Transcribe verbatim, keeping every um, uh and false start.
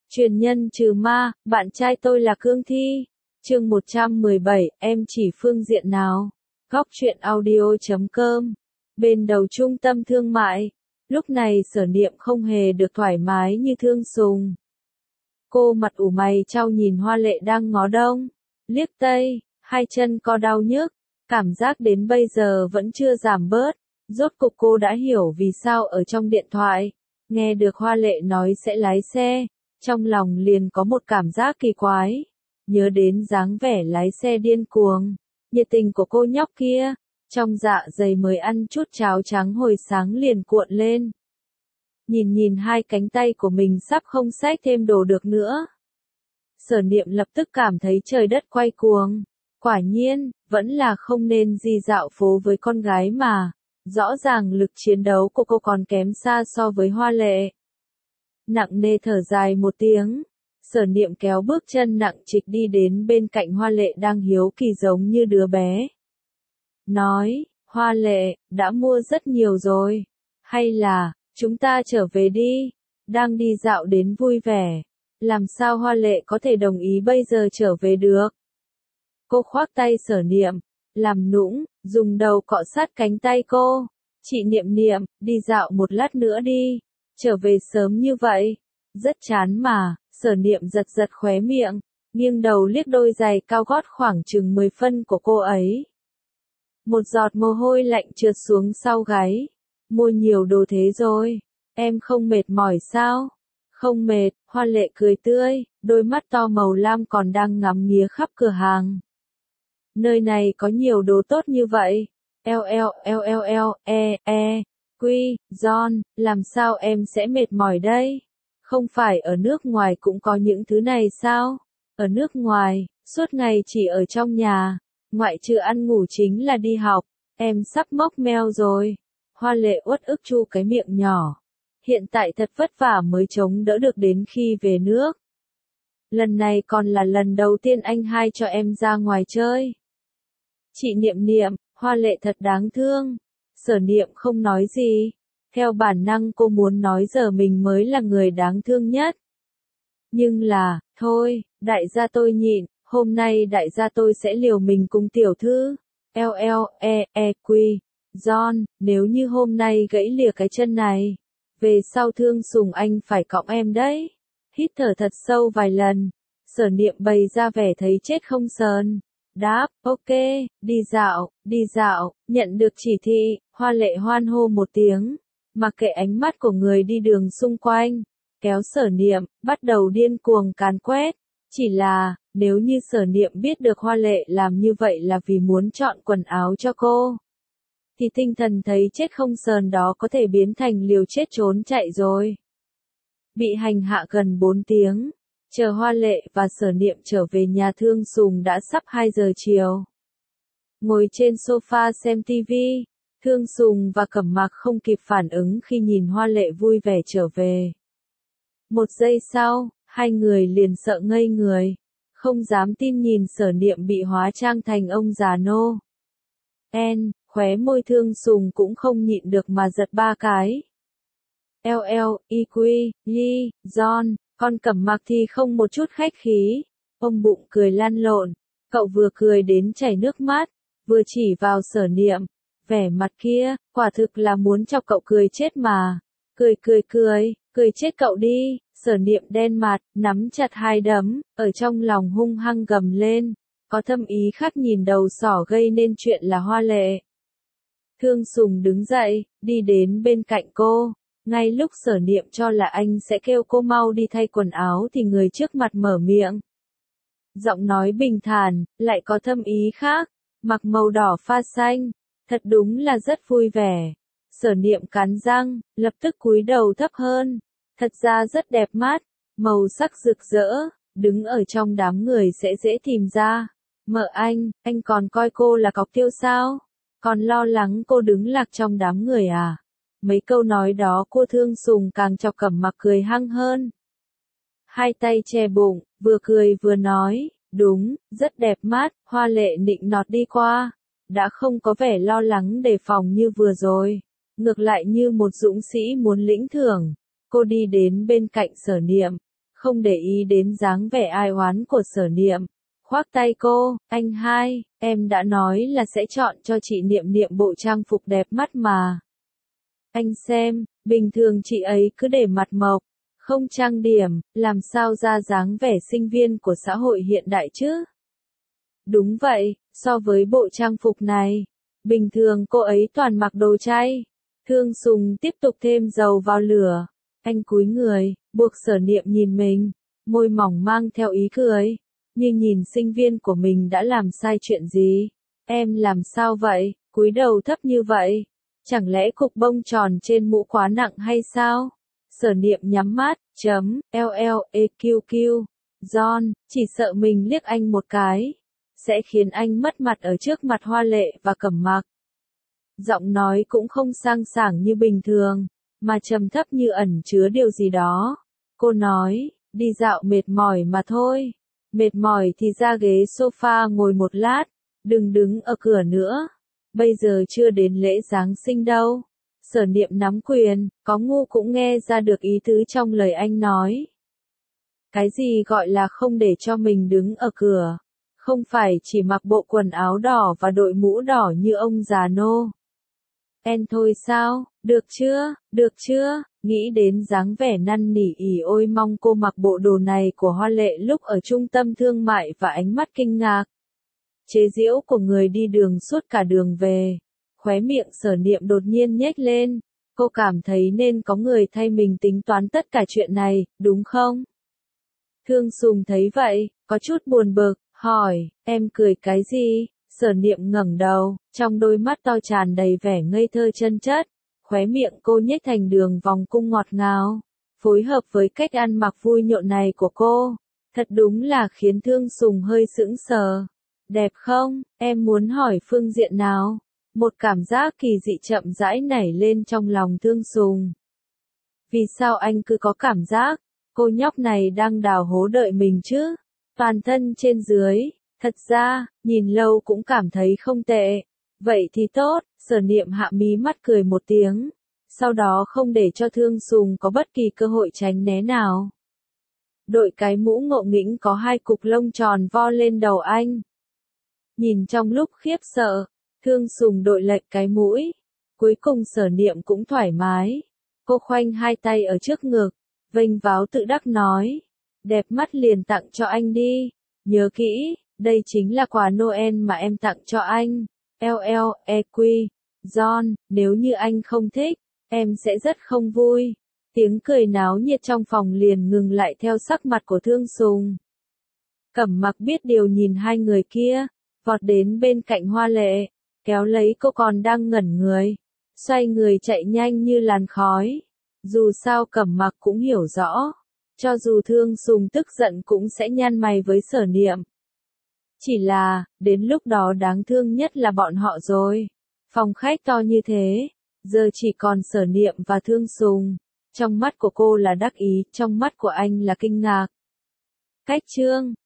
Truyền nhân trừ ma, bạn trai tôi là Cương Thi. Chương một trăm mười bảy, em chỉ phương diện nào? Góc truyện audio chấm com. Bên đầu trung tâm thương mại. Lúc này Sở Niệm không hề được thoải mái như Thương Sùng. Cô mặt ủ mày chau nhìn Hoa Lệ đang ngó đông, liếc tây, hai chân co đau nhức, cảm giác đến bây giờ vẫn chưa giảm bớt. Rốt cục cô đã hiểu vì sao ở trong điện thoại, nghe được Hoa Lệ nói sẽ lái xe, trong lòng liền có một cảm giác kỳ quái. Nhớ đến dáng vẻ lái xe điên cuồng, nhiệt tình của cô nhóc kia, trong dạ dày mới ăn chút cháo trắng hồi sáng liền cuộn lên. Nhìn nhìn hai cánh tay của mình sắp không xách thêm đồ được nữa. Sở Niệm lập tức cảm thấy trời đất quay cuồng. Quả nhiên, vẫn là không nên đi dạo phố với con gái mà. Rõ ràng lực chiến đấu của cô còn kém xa so với Hoa Lệ. Nặng nề thở dài một tiếng. Sở Niệm kéo bước chân nặng trịch đi đến bên cạnh Hoa Lệ đang hiếu kỳ giống như đứa bé. Nói, Hoa Lệ, đã mua rất nhiều rồi. Hay là, chúng ta trở về đi. Đang đi dạo đến vui vẻ. Làm sao Hoa Lệ có thể đồng ý bây giờ trở về được? Cô khoác tay Sở Niệm, làm nũng, dùng đầu cọ sát cánh tay cô. Chị Niệm Niệm, đi dạo một lát nữa đi. Trở về sớm như vậy. Rất chán mà. Sở Niệm giật giật khóe miệng, nghiêng đầu liếc đôi giày cao gót khoảng chừng mười phân của cô ấy. Một giọt mồ hôi lạnh trượt xuống sau gáy. Mua nhiều đồ thế rồi, em không mệt mỏi sao? Không mệt, Hoa Lệ cười tươi, đôi mắt to màu lam còn đang ngắm nghía khắp cửa hàng. Nơi này có nhiều đồ tốt như vậy. Eo eo eo eo eo, e e, quy, John, làm sao em sẽ mệt mỏi đây? Không phải ở nước ngoài cũng có những thứ này sao? Ở nước ngoài, suốt ngày chỉ ở trong nhà, ngoại trừ ăn ngủ chính là đi học, em sắp mốc meo rồi. Hoa Lệ uất ức chu cái miệng nhỏ. Hiện tại thật vất vả mới chống đỡ được đến khi về nước. Lần này còn là lần đầu tiên anh hai cho em ra ngoài chơi. Chị Niệm Niệm, Hoa Lệ thật đáng thương. Sở Niệm không nói gì. Theo bản năng cô muốn nói giờ mình mới là người đáng thương nhất. Nhưng là, thôi, đại gia tôi nhịn, hôm nay đại gia tôi sẽ liều mình cùng tiểu thư. Eo eo, e, e, quy, John, nếu như hôm nay gãy lìa cái chân này, về sau Thương Sùng anh phải cõng em đấy. Hít thở thật sâu vài lần, Sở Niệm bày ra vẻ thấy chết không sờn. Đáp, ok, đi dạo, đi dạo, nhận được chỉ thị, Hoa Lệ hoan hô một tiếng. Mặc kệ ánh mắt của người đi đường xung quanh, kéo Sở Niệm, bắt đầu điên cuồng càn quét. Chỉ là, nếu như Sở Niệm biết được Hoa Lệ làm như vậy là vì muốn chọn quần áo cho cô, thì tinh thần thấy chết không sờn đó có thể biến thành liều chết trốn chạy rồi. Bị hành hạ gần bốn tiếng, chờ Hoa Lệ và Sở Niệm trở về nhà Thương Sùng đã sắp hai giờ chiều. Ngồi trên sofa xem tivi. Thương Sùng và Cẩm Mạc không kịp phản ứng khi nhìn Hoa Lệ vui vẻ trở về. Một giây sau, hai người liền sợ ngây người, không dám tin nhìn Sở Niệm bị hóa trang thành ông già nô. En, khóe môi Thương Sùng cũng không nhịn được mà giật ba cái. Eo eo, y quy, ly, John, con Cẩm Mạc thì không một chút khách khí, ôm bụng cười lăn lộn, cậu vừa cười đến chảy nước mắt, vừa chỉ vào Sở Niệm. Vẻ mặt kia, quả thực là muốn chọc cậu cười chết mà. Cười cười cười, cười chết cậu đi. Sở Niệm đen mặt, nắm chặt hai đấm, ở trong lòng hung hăng gầm lên. Có thâm ý khác nhìn đầu sỏ gây nên chuyện là Hoa Lệ. Thương Sùng đứng dậy, đi đến bên cạnh cô. Ngay lúc Sở Niệm cho là anh sẽ kêu cô mau đi thay quần áo thì người trước mặt mở miệng. Giọng nói bình thản, lại có thâm ý khác. Mặc màu đỏ pha xanh. Thật đúng là rất vui vẻ. Sở Niệm cắn răng, lập tức cúi đầu thấp hơn. Thật ra rất đẹp mắt, màu sắc rực rỡ, đứng ở trong đám người sẽ dễ tìm ra. Mợ anh, anh còn coi cô là cọc tiêu sao? Còn lo lắng cô đứng lạc trong đám người à? Mấy câu nói đó cô Thương Sùng càng chọc Cẩm Mạc cười hăng hơn. Hai tay che bụng, vừa cười vừa nói, đúng, rất đẹp mắt. Hoa Lệ nịnh nọt đi qua. Đã không có vẻ lo lắng đề phòng như vừa rồi, ngược lại như một dũng sĩ muốn lĩnh thưởng. Cô đi đến bên cạnh Sở Niệm, không để ý đến dáng vẻ ai oán của Sở Niệm. Khoác tay cô, anh hai, em đã nói là sẽ chọn cho chị Niệm Niệm bộ trang phục đẹp mắt mà. Anh xem, bình thường chị ấy cứ để mặt mộc, không trang điểm, làm sao ra dáng vẻ sinh viên của xã hội hiện đại chứ? Đúng vậy, so với bộ trang phục này, bình thường cô ấy toàn mặc đồ chay. Thương Sùng tiếp tục thêm dầu vào lửa. Anh cúi người, buộc Sở Niệm nhìn mình, môi mỏng mang theo ý cười. Nhưng nhìn sinh viên của mình đã làm sai chuyện gì? Em làm sao vậy, cúi đầu thấp như vậy? Chẳng lẽ cục bông tròn trên mũ quá nặng hay sao? Sở Niệm nhắm mắt, chấm, LLEQQ. John, chỉ sợ mình liếc anh một cái, sẽ khiến anh mất mặt ở trước mặt Hoa Lệ và Cẩm Mặc. Giọng nói cũng không sang sảng như bình thường, mà trầm thấp như ẩn chứa điều gì đó. Cô nói, đi dạo mệt mỏi mà thôi. Mệt mỏi thì ra ghế sofa ngồi một lát, đừng đứng ở cửa nữa. Bây giờ chưa đến lễ Giáng sinh đâu. Sở Niệm nắm quyền, có ngu cũng nghe ra được ý tứ trong lời anh nói. Cái gì gọi là không để cho mình đứng ở cửa? Không phải chỉ mặc bộ quần áo đỏ và đội mũ đỏ như ông già nô. En thôi sao, được chưa, được chưa, nghĩ đến dáng vẻ năn nỉ ỉ ôi mong cô mặc bộ đồ này của Hoa Lệ lúc ở trung tâm thương mại và ánh mắt kinh ngạc. Chế giễu của người đi đường suốt cả đường về. Khóe miệng Sở Niệm đột nhiên nhếch lên, cô cảm thấy nên có người thay mình tính toán tất cả chuyện này, đúng không? Thương Sùng thấy vậy, có chút buồn bực, hỏi, em cười cái gì? Sở Niệm ngẩng đầu, trong đôi mắt to tràn đầy vẻ ngây thơ chân chất, khóe miệng cô nhếch thành đường vòng cung ngọt ngào, phối hợp với cách ăn mặc vui nhộn này của cô, thật đúng là khiến Thương Sùng hơi sững sờ. Đẹp không? Em muốn hỏi phương diện nào? Một cảm giác kỳ dị chậm rãi nảy lên trong lòng Thương Sùng. Vì sao anh cứ có cảm giác, cô nhóc này đang đào hố đợi mình chứ? Toàn thân trên dưới, thật ra, nhìn lâu cũng cảm thấy không tệ. Vậy thì tốt, Sở Niệm hạ mí mắt cười một tiếng, sau đó không để cho Thương Sùng có bất kỳ cơ hội tránh né nào. Đội cái mũ ngộ nghĩnh có hai cục lông tròn vo lên đầu anh. Nhìn trong lúc khiếp sợ, Thương Sùng đội lệch cái mũi. Cuối cùng Sở Niệm cũng thoải mái. Cô khoanh hai tay ở trước ngực, vênh váo tự đắc nói. Đẹp mắt liền tặng cho anh đi. Nhớ kỹ, đây chính là quà Noel mà em tặng cho anh. LLEQ. John, nếu như anh không thích, em sẽ rất không vui. Tiếng cười náo nhiệt trong phòng liền ngừng lại theo sắc mặt của Thương Sùng. Cẩm Mặc biết điều nhìn hai người kia, vọt đến bên cạnh Hoa Lệ, kéo lấy cô còn đang ngẩn người, xoay người chạy nhanh như làn khói. Dù sao Cẩm Mặc cũng hiểu rõ, cho dù Thương Sùng tức giận cũng sẽ nhăn mày với Sở Niệm. Chỉ là, đến lúc đó đáng thương nhất là bọn họ rồi. Phòng khách to như thế, giờ chỉ còn Sở Niệm và Thương Sùng. Trong mắt của cô là đắc ý, trong mắt của anh là kinh ngạc. Cách chương